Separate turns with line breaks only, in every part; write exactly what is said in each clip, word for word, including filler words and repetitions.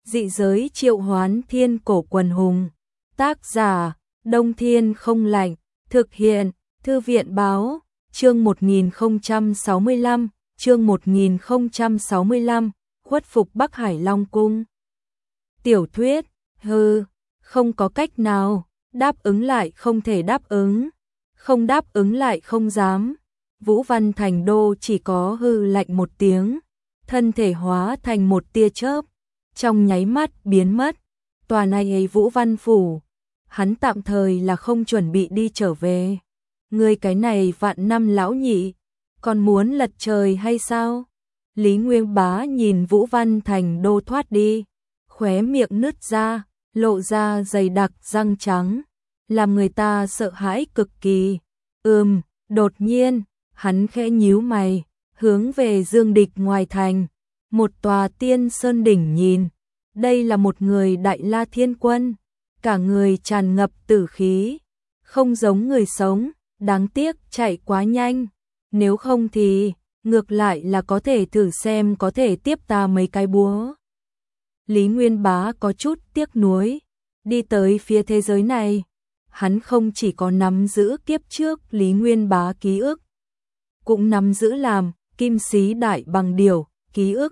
Dị giới triệu hoán thiên cổ quần hùng. Tác giả, Đông Thiên không lạnh. Thực hiện, Thư viện báo, chương một nghìn không trăm sáu mươi lăm, chương một nghìn không trăm sáu mươi lăm, khuất phục Bắc Hải Long Cung. Tiểu thuyết, hừ, không có cách nào, đáp ứng lại không thể đáp ứng, không đáp ứng lại không dám. Vũ Văn Thành Đô chỉ có hư lạnh một tiếng, thân thể hóa thành một tia chớp, trong nháy mắt biến mất. Tòa này ấy Vũ Văn Phủ, hắn tạm thời là không chuẩn bị đi trở về. Người cái này vạn năm lão nhị, còn muốn lật trời hay sao? Lý Nguyên Bá nhìn Vũ Văn Thành Đô thoát đi, khóe miệng nứt ra, lộ ra dày đặc răng trắng, làm người ta sợ hãi cực kỳ. Ừm, đột nhiên, hắn khẽ nhíu mày, hướng về Dương Địch ngoài thành, một tòa tiên sơn đỉnh nhìn. Đây là một người Đại La Thiên Quân, cả người tràn ngập tử khí, không giống người sống, đáng tiếc chạy quá nhanh, nếu không thì ngược lại là có thể thử xem có thể tiếp ta mấy cái búa. Lý Nguyên Bá có chút tiếc nuối, đi tới phía thế giới này, hắn không chỉ có nắm giữ kiếp trước Lý Nguyên Bá ký ức, cũng nắm giữ làm Kim Sĩ Đại Bằng Điểu ký ức.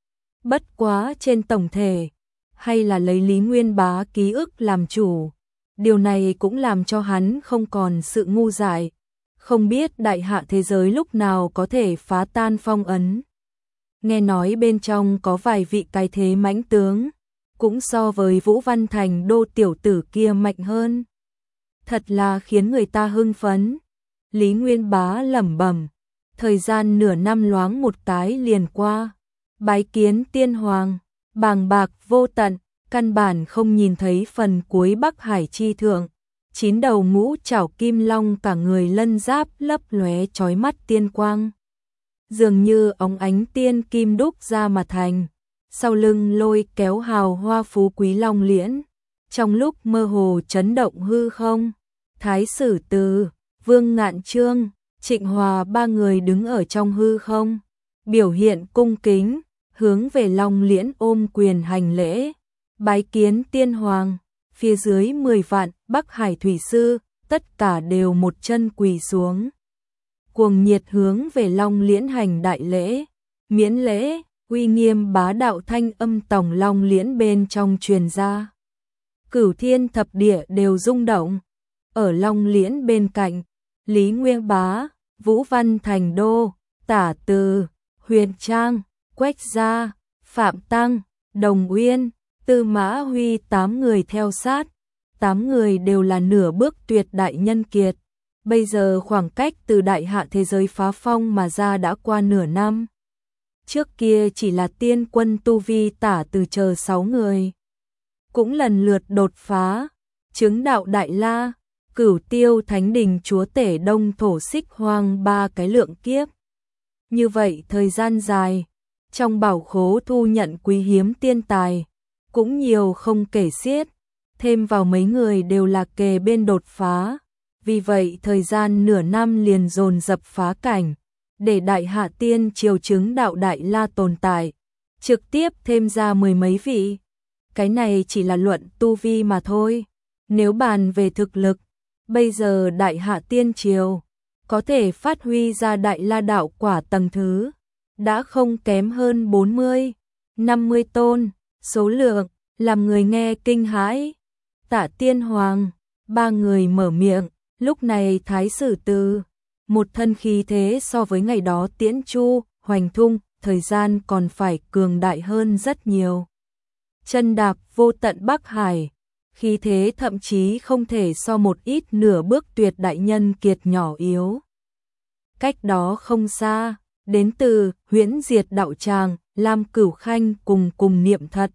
Bất quá trên tổng thể, hay là lấy Lý Nguyên Bá ký ức làm chủ, điều này cũng làm cho hắn không còn sự ngu dại, không biết đại hạ thế giới lúc nào có thể phá tan phong ấn. Nghe nói bên trong có vài vị cái thế mãnh tướng, cũng so với Vũ Văn Thành Đô tiểu tử kia mạnh hơn. Thật là khiến người ta hưng phấn. Lý Nguyên Bá lẩm bẩm, thời gian nửa năm loáng một cái liền qua, bái kiến tiên hoàng, bàng bạc vô tận, căn bản không nhìn thấy phần cuối Bắc Hải chi thượng. Chín đầu ngũ trảo kim long cả người lân giáp lấp lóe chói mắt tiên quang, dường như óng ánh tiên kim đúc ra mà thành. Sau lưng lôi kéo hào hoa phú quý long liễn, trong lúc mơ hồ chấn động hư không. Thái Sử Từ, Vương Ngạn Chương, Trịnh Hòa ba người đứng ở trong hư không, biểu hiện cung kính, hướng về long liễn ôm quyền hành lễ, bái kiến tiên hoàng. Phía dưới mười vạn Bắc Hải thủy sư, tất cả đều một chân quỳ xuống, cuồng nhiệt hướng về long liễn hành đại lễ. Miễn lễ, uy nghiêm bá đạo thanh âm tòng long liễn bên trong truyền ra, cửu thiên thập địa đều rung động. Ở long liễn bên cạnh, Lý Nguyên Bá, Vũ Văn Thành Đô, Tả Từ, Huyền Trang, Quách Gia, Phạm Tăng, Đồng Uyên, Tư Mã Huy tám người theo sát, tám người đều là nửa bước tuyệt đại nhân kiệt. Bây giờ khoảng cách từ đại hạ thế giới phá phong mà ra đã qua nửa năm. Trước kia chỉ là tiên quân tu vi Tả Từ chờ sáu người, cũng lần lượt đột phá, chứng đạo Đại La, Cửu Tiêu Thánh Đình chúa tể Đông Thổ Xích Hoang ba cái lượng kiếp. Như vậy thời gian dài, trong bảo khố thu nhận quý hiếm tiên tài cũng nhiều không kể xiết, thêm vào mấy người đều là kề bên đột phá, vì vậy thời gian nửa năm liền dồn dập phá cảnh, để đại hạ tiên triều chứng đạo Đại La tồn tại, trực tiếp thêm ra mười mấy vị. Cái này chỉ là luận tu vi mà thôi, nếu bàn về thực lực, bây giờ đại hạ tiên triều có thể phát huy ra Đại La đạo quả tầng thứ, đã không kém hơn bốn mươi, năm mươi tôn, số lượng làm người nghe kinh hãi. Tả tiên hoàng, ba người mở miệng, lúc này Thái Sử Từ, một thân khí thế so với ngày đó Tiễn Chu, Hoành Thung, thời gian còn phải cường đại hơn rất nhiều. Chân đạp vô tận Bắc Hải, khí thế thậm chí không thể so một ít nửa bước tuyệt đại nhân kiệt nhỏ yếu. Cách đó không xa, đến từ Huyễn Diệt đạo tràng, Lam Cửu Khanh cùng cùng Niệm Thật.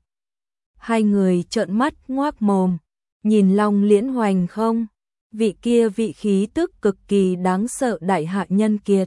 Hai người trợn mắt ngoác mồm, nhìn long liễn hoành không, vị kia vị khí tức cực kỳ đáng sợ đại hạ nhân kiệt.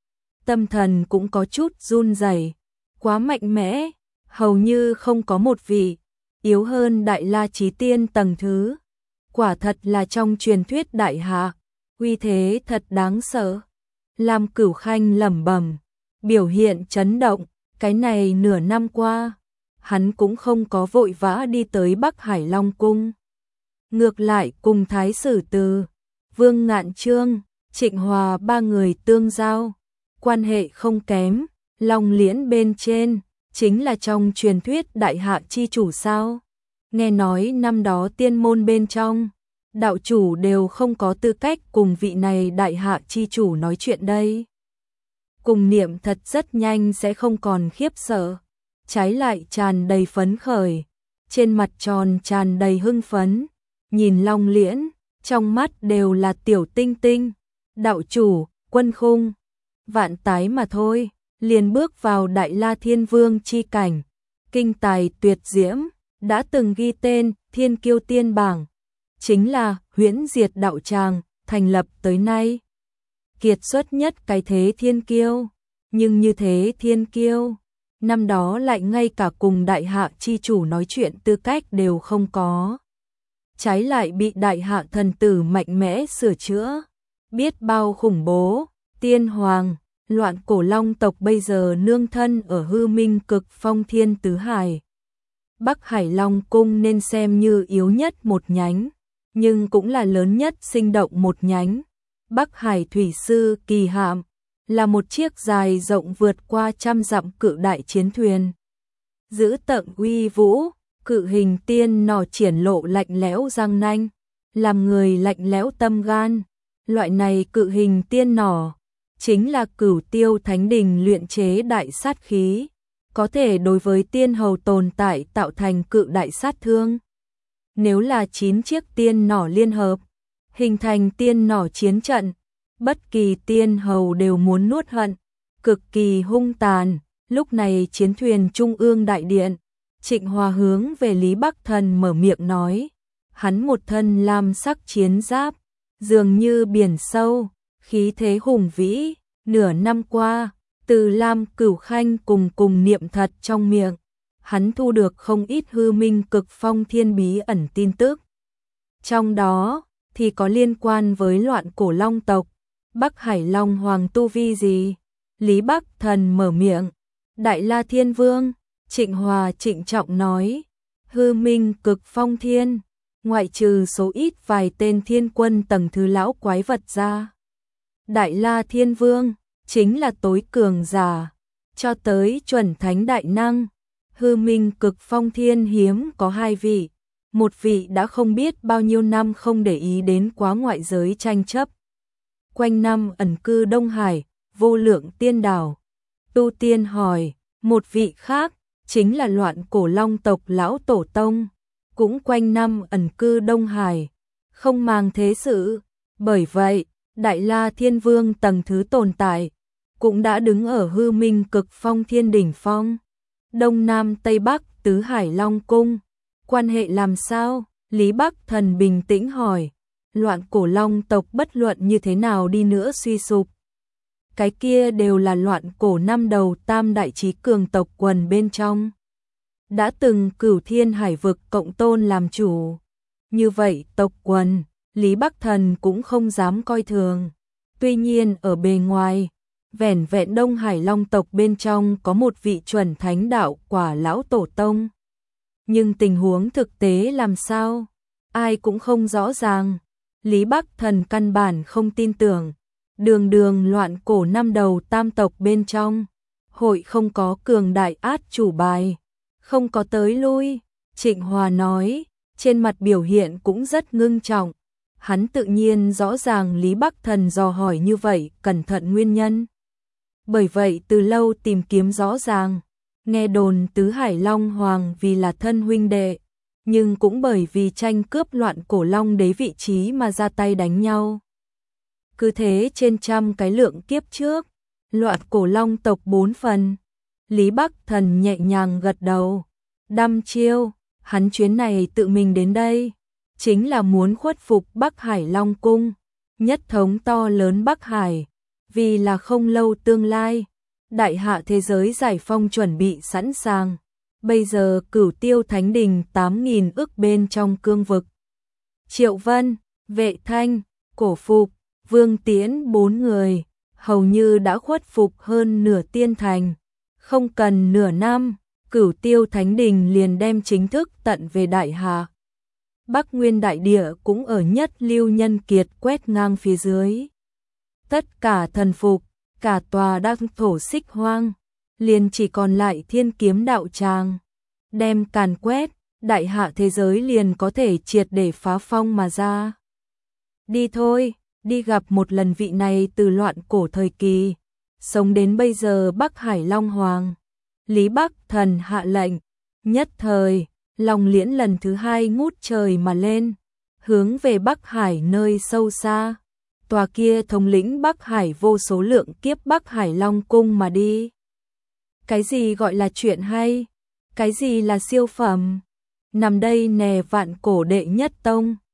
Tâm thần cũng có chút run rẩy, quá mạnh mẽ, hầu như không có một vị yếu hơn Đại La Chí Tiên tầng thứ. Quả thật là trong truyền thuyết đại hạ, uy thế thật đáng sợ. Lam Cửu Khanh lẩm bẩm, biểu hiện chấn động, cái này nửa năm qua, hắn cũng không có vội vã đi tới Bắc Hải Long Cung. Ngược lại cùng Thái Sử Từ, Vương Ngạn Chương, Trịnh Hòa ba người tương giao, quan hệ không kém. Long Liễn bên trên chính là trong truyền thuyết đại hạ chi chủ sao? Nghe nói năm đó tiên môn bên trong, đạo chủ đều không có tư cách cùng vị này đại hạ chi chủ nói chuyện đây. Cùng Niệm thật rất nhanh sẽ không còn khiếp sợ, trái lại tràn đầy phấn khởi, trên mặt tròn tràn đầy hưng phấn, nhìn Long Liễn, trong mắt đều là tiểu tinh tinh, đạo chủ, quân khung, vạn tái mà thôi, liền bước vào Đại La Thiên Vương chi cảnh, kinh tài tuyệt diễm, đã từng ghi tên Thiên Kiêu Tiên Bảng, chính là Huyễn Diệt đạo tràng, thành lập tới nay kiệt xuất nhất cái thế thiên kiêu, nhưng như thế thiên kiêu, năm đó lại ngay cả cùng đại hạ chi chủ nói chuyện tư cách đều không có. Trái lại bị đại hạ thần tử mạnh mẽ sửa chữa, biết bao khủng bố, tiên hoàng, loạn cổ long tộc bây giờ nương thân ở hư minh cực phong thiên tứ hải. Bắc Hải Long Cung nên xem như yếu nhất một nhánh, nhưng cũng là lớn nhất sinh động một nhánh. Bắc Hải Thủy Sư Kỳ Hạm là một chiếc dài rộng vượt qua trăm dặm cự đại chiến thuyền. Giữ tợn uy vũ, cự hình tiên nỏ triển lộ lạnh lẽo răng nanh, làm người lạnh lẽo tâm gan. Loại này cự hình tiên nỏ chính là Cửu Tiêu Thánh Đình luyện chế đại sát khí, có thể đối với tiên hầu tồn tại tạo thành cự đại sát thương. Nếu là chín chiếc tiên nỏ liên hợp, hình thành tiên nỏ chiến trận, bất kỳ tiên hầu đều muốn nuốt hận, cực kỳ hung tàn. Lúc này chiến thuyền trung ương đại điện, Trịnh Hòa hướng về Lý Bắc Thần mở miệng nói, hắn một thân lam sắc chiến giáp, dường như biển sâu, khí thế hùng vĩ, nửa năm qua, từ Lam Cửu Khanh cùng cùng Niệm thật trong miệng, hắn thu được không ít hư minh cực phong thiên bí ẩn tin tức. Trong đó, thì có liên quan với loạn cổ long tộc, Bắc Hải Long Hoàng tu vi gì? Lý Bắc Thần mở miệng, Đại La Thiên Vương, Trịnh Hòa trịnh trọng nói, hư minh cực phong thiên, ngoại trừ số ít vài tên thiên quân tầng thứ lão quái vật ra. Đại La Thiên Vương, chính là tối cường giả, cho tới chuẩn thánh đại năng, hư minh cực phong thiên hiếm có hai vị, một vị đã không biết bao nhiêu năm không để ý đến quá ngoại giới tranh chấp. Quanh năm ẩn cư Đông Hải, vô lượng tiên đảo, tu tiên hỏi, một vị khác, chính là loạn cổ long tộc lão tổ tông, cũng quanh năm ẩn cư Đông Hải, không màng thế sự, bởi vậy, Đại La Thiên Vương tầng thứ tồn tại, cũng đã đứng ở hư minh cực phong thiên đỉnh phong. Đông Nam Tây Bắc tứ hải Long Cung, quan hệ làm sao? Lý Bắc Thần bình tĩnh hỏi, loạn cổ long tộc bất luận như thế nào đi nữa suy sụp, cái kia đều là loạn cổ năm đầu tam đại chí cường tộc quần bên trong. Đã từng Cửu Thiên Hải vực cộng tôn làm chủ. Như vậy tộc quần, Lý Bắc Thần cũng không dám coi thường. Tuy nhiên ở bề ngoài, vẻn vẹn Đông Hải Long tộc bên trong có một vị chuẩn thánh đạo quả lão tổ tông. Nhưng tình huống thực tế làm sao? Ai cũng không rõ ràng. Lý Bắc Thần căn bản không tin tưởng. Đường đường loạn cổ năm đầu tam tộc bên trong, hội không có cường đại át chủ bài, không có tới lui. Trịnh Hòa nói, trên mặt biểu hiện cũng rất ngưng trọng. Hắn tự nhiên rõ ràng Lý Bắc Thần dò hỏi như vậy cẩn thận nguyên nhân. Bởi vậy từ lâu tìm kiếm rõ ràng, nghe đồn tứ hải Long Hoàng vì là thân huynh đệ, nhưng cũng bởi vì tranh cướp loạn cổ long đế vị trí mà ra tay đánh nhau. Cứ thế trên trăm cái lượng kiếp trước, loạn cổ long tộc bốn phần. Lý Bắc Thần nhẹ nhàng gật đầu, đăm chiêu, hắn chuyến này tự mình đến đây, chính là muốn khuất phục Bắc Hải Long Cung, nhất thống to lớn Bắc Hải, vì là không lâu tương lai, đại hạ thế giới giải phong chuẩn bị sẵn sàng. Bây giờ Cửu Tiêu Thánh Đình tám nghìn ức bên trong cương vực. Triệu Vân, Vệ Thanh, Cổ Phục, Vương Tiễn bốn người, hầu như đã khuất phục hơn nửa tiên thành. Không cần nửa năm, Cửu Tiêu Thánh Đình liền đem chính thức tận về Đại Hà. Bắc Nguyên đại địa cũng ở nhất lưu nhân kiệt quét ngang phía dưới. Tất cả thần phục, cả tòa đăng thổ xích hoang, liền chỉ còn lại Thiên Kiếm đạo tràng. Đem càn quét, đại hạ thế giới liền có thể triệt để phá phong mà ra. Đi thôi, đi gặp một lần vị này từ loạn cổ thời kỳ, sống đến bây giờ Bắc Hải Long Hoàng. Lý Bắc Thần hạ lệnh, nhất thời, Long Liễn lần thứ hai ngút trời mà lên, hướng về Bắc Hải nơi sâu xa. Tòa kia thống lĩnh Bắc Hải vô số lượng kiếp Bắc Hải Long cung mà đi. Cái gì gọi là chuyện hay? Cái gì là siêu phẩm? Nằm đây nè vạn cổ đệ nhất tông,